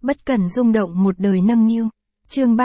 Bất cần rung động một đời nâng niu. Chương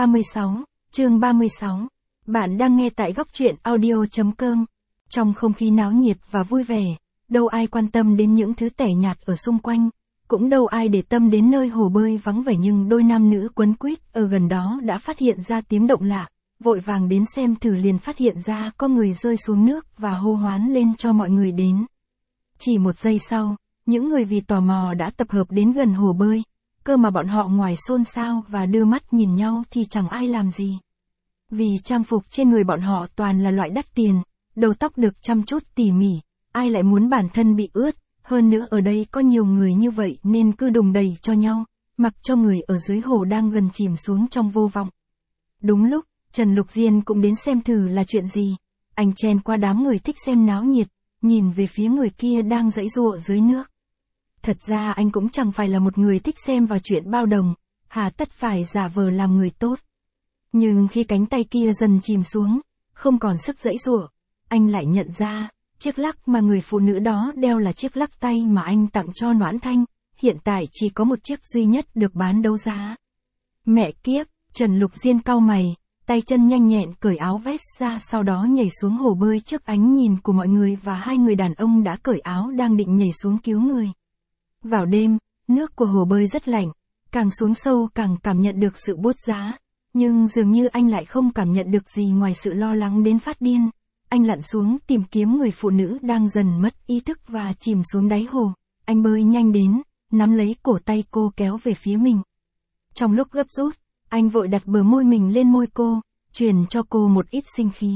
36. Bạn đang nghe tại góc truyện audio.com. Trong không khí náo nhiệt và vui vẻ, đâu ai quan tâm đến những thứ tẻ nhạt ở xung quanh, cũng đâu ai để tâm đến nơi hồ bơi vắng vẻ, nhưng đôi nam nữ quấn quýt ở gần đó đã phát hiện ra tiếng động lạ, vội vàng đến xem thử, liền phát hiện ra có người rơi xuống nước và hô hoán lên cho mọi người đến. Chỉ một giây sau, những người vì tò mò đã tập hợp đến gần hồ bơi, cơ mà bọn họ ngoài xôn xao và đưa mắt nhìn nhau thì chẳng ai làm gì. Vì trang phục trên người bọn họ toàn là loại đắt tiền, đầu tóc được chăm chút tỉ mỉ, ai lại muốn bản thân bị ướt, hơn nữa ở đây có nhiều người như vậy nên cứ đùng đầy cho nhau, mặc cho người ở dưới hồ đang gần chìm xuống trong vô vọng. Đúng lúc, Trần Lục Diên cũng đến xem thử là chuyện gì. Anh chen qua đám người thích xem náo nhiệt, nhìn về phía người kia đang giãy giụa dưới nước. Thật ra anh cũng chẳng phải là một người thích xem vào chuyện bao đồng, hà tất phải giả vờ làm người tốt. Nhưng khi cánh tay kia dần chìm xuống, không còn sức giãy giụa, anh lại nhận ra, chiếc lắc mà người phụ nữ đó đeo là chiếc lắc tay mà anh tặng cho Noãn Thanh, hiện tại chỉ có một chiếc duy nhất được bán đấu giá. Mẹ kiếp, Trần Lục Diên cau mày, tay chân nhanh nhẹn cởi áo vest ra, sau đó nhảy xuống hồ bơi trước ánh nhìn của mọi người và hai người đàn ông đã cởi áo đang định nhảy xuống cứu người. Vào đêm, nước của hồ bơi rất lạnh, càng xuống sâu càng cảm nhận được sự buốt giá, nhưng dường như anh lại không cảm nhận được gì ngoài sự lo lắng đến phát điên. Anh lặn xuống tìm kiếm người phụ nữ đang dần mất ý thức và chìm xuống đáy hồ. Anh bơi nhanh đến, nắm lấy cổ tay cô kéo về phía mình. Trong lúc gấp rút, anh vội đặt bờ môi mình lên môi cô, truyền cho cô một ít sinh khí.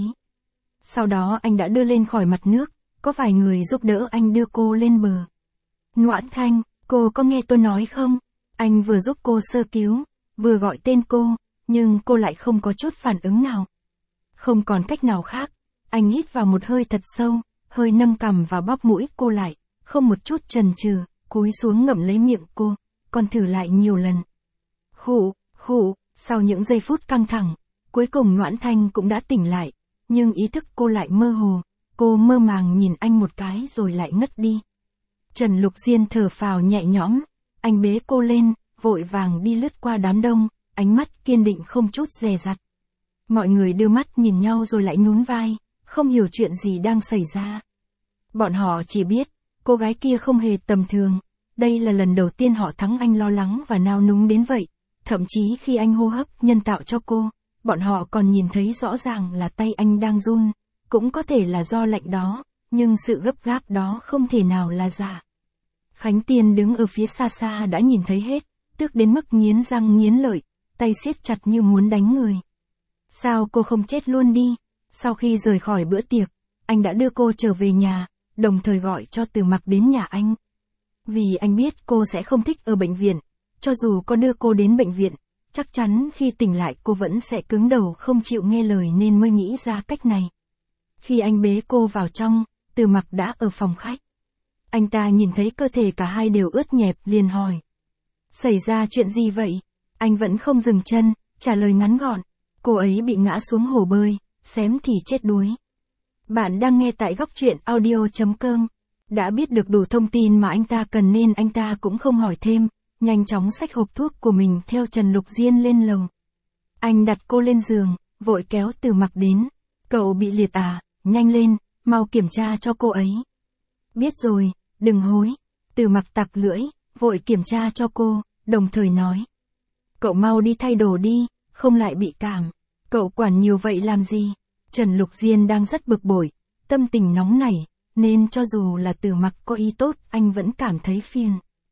Sau đó anh đã đưa lên khỏi mặt nước, có vài người giúp đỡ anh đưa cô lên bờ. Noãn Thanh, cô có nghe tôi nói không? Anh vừa giúp cô sơ cứu, vừa gọi tên cô, nhưng cô lại không có chút phản ứng nào. Không còn cách nào khác, anh hít vào một hơi thật sâu, hơi nâng cằm và bóp mũi cô lại, không một chút chần chừ, cúi xuống ngậm lấy miệng cô, còn thử lại nhiều lần. Khụ, sau những giây phút căng thẳng, cuối cùng Noãn Thanh cũng đã tỉnh lại, nhưng ý thức cô lại mơ hồ, cô mơ màng nhìn anh một cái rồi lại ngất đi. Trần Lục Diên thở phào nhẹ nhõm, anh bế cô lên, vội vàng đi lướt qua đám đông, ánh mắt kiên định không chút dè dặt. Mọi người đưa mắt nhìn nhau rồi lại nhún vai, không hiểu chuyện gì đang xảy ra. Bọn họ chỉ biết, cô gái kia không hề tầm thường, đây là lần đầu tiên họ thắng anh lo lắng và nao núng đến vậy, thậm chí khi anh hô hấp nhân tạo cho cô, bọn họ còn nhìn thấy rõ ràng là tay anh đang run, cũng có thể là do lạnh đó, nhưng sự gấp gáp đó không thể nào là giả. Khánh Tiên đứng ở phía xa xa đã nhìn thấy hết, tức đến mức nghiến răng nghiến lợi, tay siết chặt như muốn đánh người. Sao cô không chết luôn đi? Sau khi rời khỏi bữa tiệc, anh đã đưa cô trở về nhà, đồng thời gọi cho Từ Mặc đến nhà anh. Vì anh biết cô sẽ không thích ở bệnh viện, cho dù có đưa cô đến bệnh viện, chắc chắn khi tỉnh lại cô vẫn sẽ cứng đầu không chịu nghe lời nên mới nghĩ ra cách này. Khi anh bế cô vào trong, Từ Mặc đã ở phòng khách. Anh ta nhìn thấy cơ thể cả hai đều ướt nhẹp liền hỏi. Xảy ra chuyện gì vậy? Anh vẫn không dừng chân, trả lời ngắn gọn. Cô ấy bị ngã xuống hồ bơi, xém thì chết đuối. Bạn đang nghe tại góc truyện audio.com. Đã biết được đủ thông tin mà anh ta cần nên anh ta cũng không hỏi thêm, nhanh chóng xách hộp thuốc của mình theo Trần Lục Diên lên lầu. Anh đặt cô lên giường, vội kéo Từ Mặc đến. Cậu bị liệt à, nhanh lên, mau kiểm tra cho cô ấy. Biết rồi, đừng hối. Từ Mặc tặc lưỡi, vội kiểm tra cho cô, đồng thời nói. Cậu mau đi thay đồ đi, không lại bị cảm. Cậu quản nhiều vậy làm gì? Trần Lục Diên đang rất bực bội, tâm tình nóng nảy, nên cho dù là Từ Mặc có ý tốt, anh vẫn cảm thấy phiền.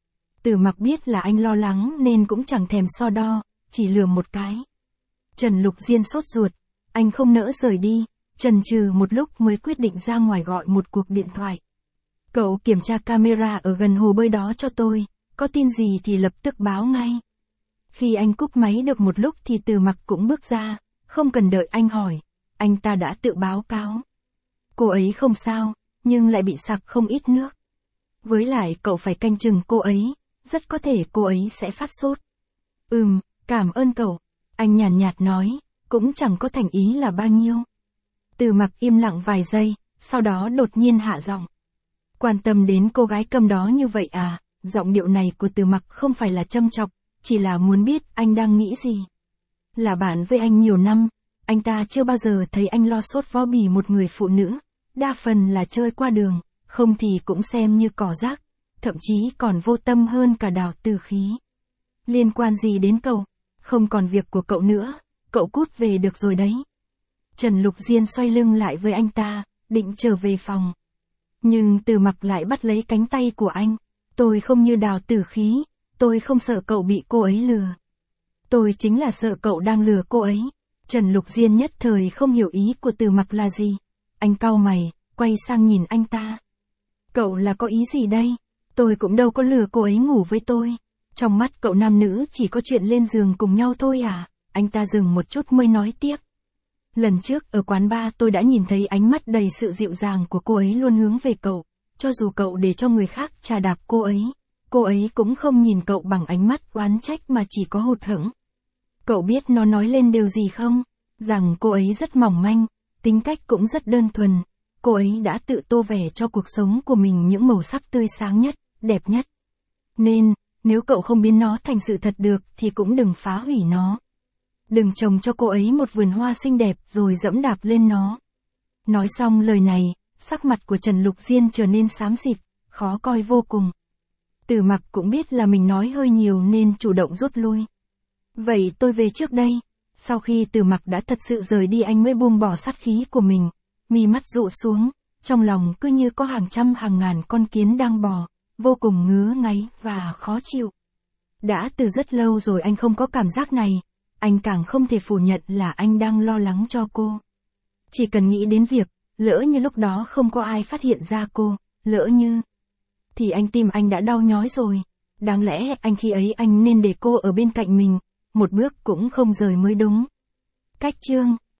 Từ Mặc biết là anh lo lắng nên cũng chẳng thèm so đo, chỉ lườm một cái. Trần Lục Diên sốt ruột, anh không nỡ rời đi, chần chừ một lúc mới quyết định ra ngoài gọi một cuộc điện thoại. Cậu kiểm tra camera ở gần hồ bơi đó cho tôi, có tin gì thì lập tức báo ngay. Khi anh cúp máy được một lúc thì Từ Mặc cũng bước ra, không cần đợi anh hỏi, anh ta đã tự báo cáo. Cô ấy không sao, nhưng lại bị sặc không ít nước. Với lại cậu phải canh chừng cô ấy, rất có thể cô ấy sẽ phát sốt. Cảm ơn cậu, anh nhàn nhạt nói, cũng chẳng có thành ý là bao nhiêu. Từ Mặc im lặng vài giây, sau đó đột nhiên hạ giọng. Quan tâm đến cô gái cầm đó như vậy à? Giọng điệu này của Từ Mặc không phải là châm chọc, chỉ là muốn biết anh đang nghĩ gì. Là bạn với anh nhiều năm, anh ta chưa bao giờ thấy anh lo sốt vó bỉ một người phụ nữ, đa phần là chơi qua đường, không thì cũng xem như cỏ rác, thậm chí còn vô tâm hơn cả Đào Tử Khí. Liên quan gì đến cậu, không còn việc của cậu nữa, cậu cút về được rồi đấy. Trần Lục Diên xoay lưng lại với anh ta, định trở về phòng. Nhưng Từ Mặc lại bắt lấy cánh tay của anh. Tôi không như Đào Tử Khí, tôi không sợ cậu bị cô ấy lừa. Tôi chính là sợ cậu đang lừa cô ấy. Trần Lục Diên nhất thời không hiểu ý của Từ Mặc là gì. Anh cau mày, quay sang nhìn anh ta. Cậu là có ý gì đây? Tôi cũng đâu có lừa cô ấy ngủ với tôi. Trong mắt cậu nam nữ chỉ có chuyện lên giường cùng nhau thôi à? Anh ta dừng một chút mới nói tiếp. Lần trước ở quán bar tôi đã nhìn thấy ánh mắt đầy sự dịu dàng của cô ấy luôn hướng về cậu. Cho dù cậu để cho người khác chà đạp cô ấy cũng không nhìn cậu bằng ánh mắt oán trách mà chỉ có hụt hẫng. Cậu biết nó nói lên điều gì không? Rằng cô ấy rất mỏng manh, tính cách cũng rất đơn thuần. Cô ấy đã tự tô vẽ cho cuộc sống của mình những màu sắc tươi sáng nhất, đẹp nhất. Nên, nếu cậu không biến nó thành sự thật được thì cũng đừng phá hủy nó. Đừng trồng cho cô ấy một vườn hoa xinh đẹp rồi dẫm đạp lên nó. Nói xong lời này, sắc mặt của Trần Lục Diên trở nên xám xịt, khó coi vô cùng. Từ Mặc cũng biết là mình nói hơi nhiều nên chủ động rút lui. Vậy tôi về trước đây. Sau khi Từ Mặc đã thật sự rời đi anh mới buông bỏ sát khí của mình, mi mắt dụ xuống, trong lòng cứ như có hàng trăm hàng ngàn con kiến đang bò, vô cùng ngứa ngáy và khó chịu. Đã từ rất lâu rồi anh không có cảm giác này, anh càng không thể phủ nhận là anh đang lo lắng cho cô. Chỉ cần nghĩ đến việc, lỡ như lúc đó không có ai phát hiện ra cô, lỡ như, thì tim anh đã đau nhói rồi. Đáng lẽ khi ấy anh nên để cô ở bên cạnh mình, một bước cũng không rời mới đúng. Cách chương